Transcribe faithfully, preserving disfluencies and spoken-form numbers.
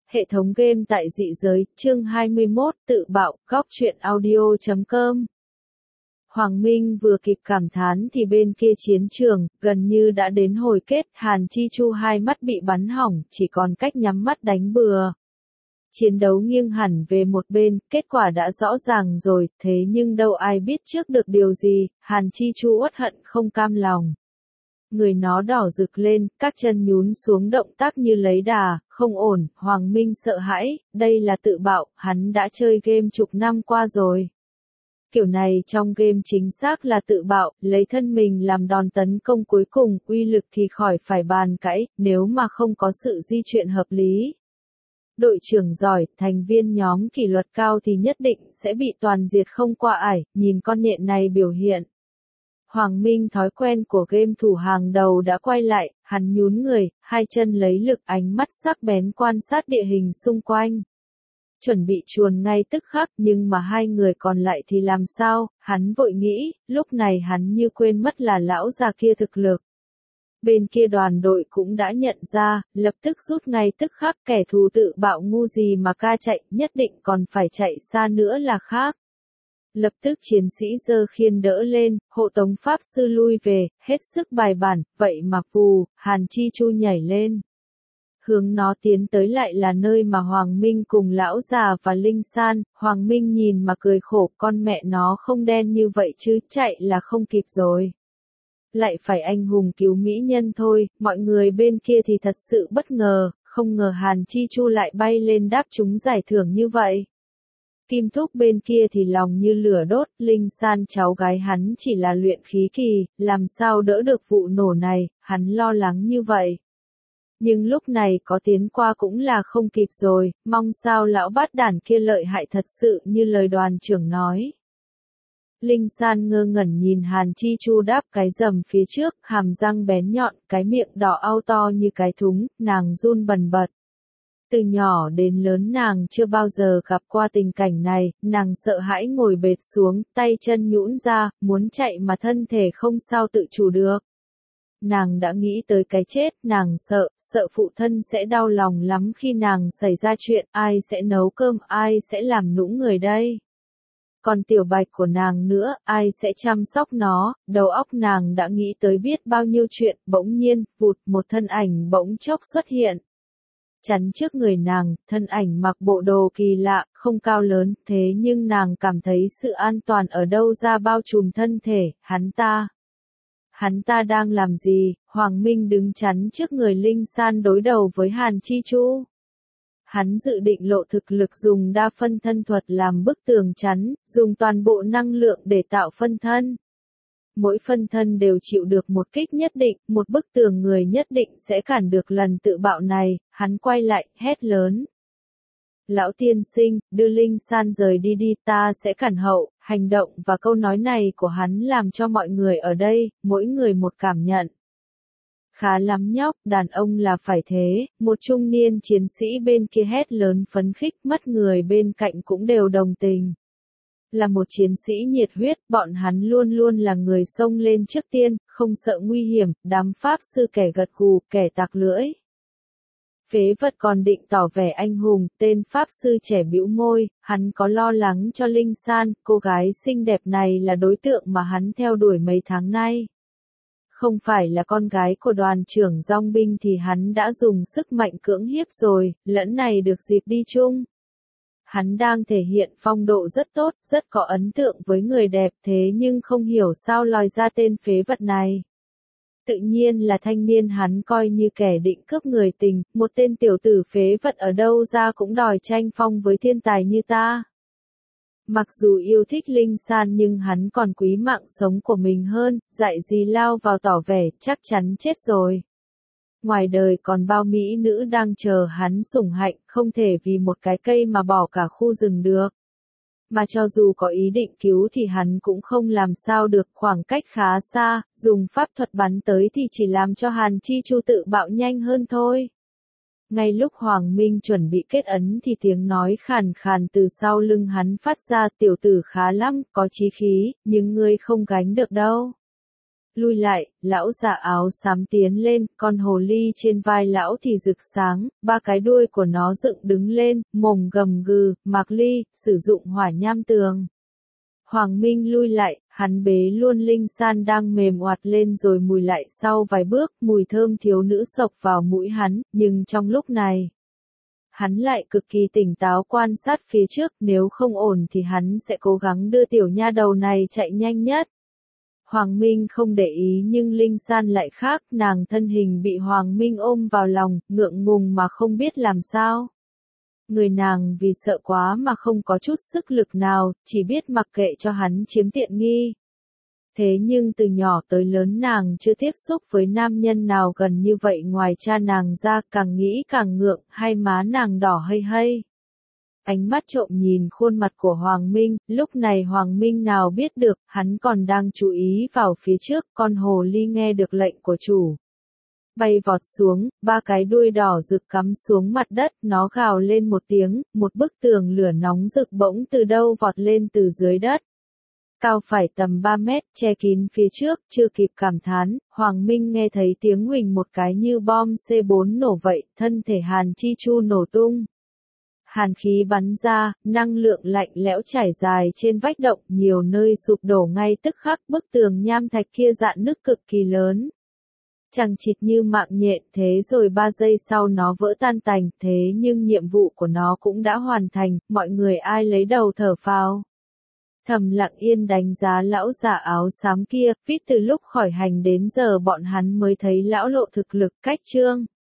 Hệ thống game tại dị giới, chương hai mươi mốt, tự bạo, góc truyện audio chấm com. Hoàng Minh vừa kịp cảm thán thì bên kia chiến trường, gần như đã đến hồi kết, Hàn Chi Chu hai mắt bị bắn hỏng, chỉ còn cách nhắm mắt đánh bừa. Chiến đấu nghiêng hẳn về một bên, kết quả đã rõ ràng rồi, thế nhưng đâu ai biết trước được điều gì, Hàn Chi Chu uất hận không cam lòng. Người nó đỏ rực lên, các chân nhún xuống động tác như lấy đà, không ổn, Hoàng Minh sợ hãi, đây là tự bạo, hắn đã chơi game chục năm qua rồi. Kiểu này trong game chính xác là tự bạo, lấy thân mình làm đòn tấn công cuối cùng, uy lực thì khỏi phải bàn cãi, nếu mà không có sự di chuyển hợp lý. Đội trưởng giỏi, thành viên nhóm kỷ luật cao thì nhất định sẽ bị toàn diệt không qua ải, nhìn con nhện này biểu hiện. Hoàng Minh thói quen của game thủ hàng đầu đã quay lại, hắn nhún người, hai chân lấy lực ánh mắt sắc bén quan sát địa hình xung quanh. Chuẩn bị chuồn ngay tức khắc nhưng mà hai người còn lại thì làm sao, hắn vội nghĩ, lúc này hắn như quên mất là lão già kia thực lực. Bên kia đoàn đội cũng đã nhận ra, lập tức rút ngay tức khắc kẻ thù tự bạo ngu gì mà ca chạy, nhất định còn phải chạy xa nữa là khác. Lập tức chiến sĩ giơ khiên đỡ lên, hộ tống pháp sư lui về, hết sức bài bản, vậy mà phù, Hàn Chi Chu nhảy lên. Hướng nó tiến tới lại là nơi mà Hoàng Minh cùng lão già và Linh San, Hoàng Minh nhìn mà cười khổ, con mẹ nó không đen như vậy chứ, chạy là không kịp rồi. Lại phải anh hùng cứu mỹ nhân thôi, mọi người bên kia thì thật sự bất ngờ, không ngờ Hàn Chi Chu lại bay lên đáp chúng giải thưởng như vậy. Kim Thúc bên kia thì lòng như lửa đốt, Linh San cháu gái hắn chỉ là luyện khí kỳ, làm sao đỡ được vụ nổ này, hắn lo lắng như vậy. Nhưng lúc này có tiến qua cũng là không kịp rồi, mong sao lão bát đản kia lợi hại thật sự như lời đoàn trưởng nói. Linh San ngơ ngẩn nhìn Hàn Chi Chu đáp cái rầm phía trước, hàm răng bén nhọn, cái miệng đỏ au to như cái thúng, nàng run bần bật. Từ nhỏ đến lớn nàng chưa bao giờ gặp qua tình cảnh này, nàng sợ hãi ngồi bệt xuống, tay chân nhũn ra, muốn chạy mà thân thể không sao tự chủ được. Nàng đã nghĩ tới cái chết, nàng sợ, sợ phụ thân sẽ đau lòng lắm khi nàng xảy ra chuyện, ai sẽ nấu cơm, ai sẽ làm nũng người đây. Còn tiểu bạch của nàng nữa, ai sẽ chăm sóc nó, đầu óc nàng đã nghĩ tới biết bao nhiêu chuyện, bỗng nhiên, vụt một thân ảnh bỗng chốc xuất hiện. Chắn trước người nàng, thân ảnh mặc bộ đồ kỳ lạ, không cao lớn, thế nhưng nàng cảm thấy sự an toàn ở đâu ra bao trùm thân thể, hắn ta. Hắn ta đang làm gì? Hoàng Minh đứng chắn trước người Linh San đối đầu với Hàn Chi Chu. Hắn dự định lộ thực lực dùng đa phân thân thuật làm bức tường chắn, dùng toàn bộ năng lượng để tạo phân thân. Mỗi phân thân đều chịu được một kích nhất định, một bức tường người nhất định sẽ cản được lần tự bạo này, hắn quay lại, hét lớn. Lão tiên sinh, đưa Linh San rời đi đi, ta sẽ cản hậu, hành động và câu nói này của hắn làm cho mọi người ở đây, mỗi người một cảm nhận. Khá lắm nhóc, đàn ông là phải thế, một trung niên chiến sĩ bên kia hét lớn phấn khích, mất người bên cạnh cũng đều đồng tình. Là một chiến sĩ nhiệt huyết, bọn hắn luôn luôn là người xông lên trước tiên, không sợ nguy hiểm, đám pháp sư kẻ gật gù, kẻ tặc lưỡi. Phế vật còn định tỏ vẻ anh hùng, tên pháp sư trẻ bĩu môi, hắn có lo lắng cho Linh San, cô gái xinh đẹp này là đối tượng mà hắn theo đuổi mấy tháng nay. Không phải là con gái của đoàn trưởng dòng binh thì hắn đã dùng sức mạnh cưỡng hiếp rồi, lẫn này được dịp đi chung. Hắn đang thể hiện phong độ rất tốt, rất có ấn tượng với người đẹp thế nhưng không hiểu sao lòi ra tên phế vật này. Tự nhiên là thanh niên hắn coi như kẻ định cướp người tình, một tên tiểu tử phế vật ở đâu ra cũng đòi tranh phong với thiên tài như ta. Mặc dù yêu thích Linh San nhưng hắn còn quý mạng sống của mình hơn, dạy gì lao vào tỏ vẻ, chắc chắn chết rồi. Ngoài đời còn bao mỹ nữ đang chờ hắn sủng hạnh, không thể vì một cái cây mà bỏ cả khu rừng được. Mà cho dù có ý định cứu thì hắn cũng không làm sao được, khoảng cách khá xa, dùng pháp thuật bắn tới thì chỉ làm cho Hàn Chi Chu tự bạo nhanh hơn thôi. Ngay lúc Hoàng Minh chuẩn bị kết ấn thì tiếng nói khàn khàn từ sau lưng hắn phát ra, tiểu tử khá lắm, có chí khí, nhưng ngươi không gánh được đâu. lui lại, lão già áo xám tiến lên, con hồ ly trên vai lão thì rực sáng, ba cái đuôi của nó dựng đứng lên, mồm gầm gừ, Mạc Ly, sử dụng hỏa nham tường. Hoàng Minh lui lại, hắn bế luôn Linh San đang mềm oạt lên rồi mùi lại sau vài bước, mùi thơm thiếu nữ sộc vào mũi hắn, nhưng trong lúc này, hắn lại cực kỳ tỉnh táo quan sát phía trước, nếu không ổn thì hắn sẽ cố gắng đưa tiểu nha đầu này chạy nhanh nhất. Hoàng Minh không để ý nhưng Linh San lại khác, nàng thân hình bị Hoàng Minh ôm vào lòng, ngượng ngùng mà không biết làm sao. Người nàng vì sợ quá mà không có chút sức lực nào, chỉ biết mặc kệ cho hắn chiếm tiện nghi. Thế nhưng từ nhỏ tới lớn nàng chưa tiếp xúc với nam nhân nào gần như vậy ngoài cha nàng ra, càng nghĩ càng ngượng, hai má nàng đỏ hây hây. Ánh mắt trộm nhìn khuôn mặt của Hoàng Minh, lúc này Hoàng Minh nào biết được, hắn còn đang chú ý vào phía trước, con hồ ly nghe được lệnh của chủ. Bay vọt xuống, ba cái đuôi đỏ rực cắm xuống mặt đất, nó gào lên một tiếng, một bức tường lửa nóng rực bỗng từ đâu vọt lên từ dưới đất. Cao phải tầm ba mét, che kín phía trước, chưa kịp cảm thán, Hoàng Minh nghe thấy tiếng huỳnh một cái như bom C bốn nổ vậy, thân thể Hàn Chi Chu nổ tung. Hàn khí bắn ra, năng lượng lạnh lẽo trải dài trên vách động, nhiều nơi sụp đổ ngay tức khắc, bức tường nham thạch kia rạn nứt cực kỳ lớn. Chằng chịt như mạng nhện, thế rồi ba giây sau nó vỡ tan tành, thế nhưng nhiệm vụ của nó cũng đã hoàn thành, mọi người ai lấy đầu thở phào. Thầm Lặng Yên đánh giá lão già áo xám kia, vít từ lúc khỏi hành đến giờ bọn hắn mới thấy lão lộ thực lực, cách trương.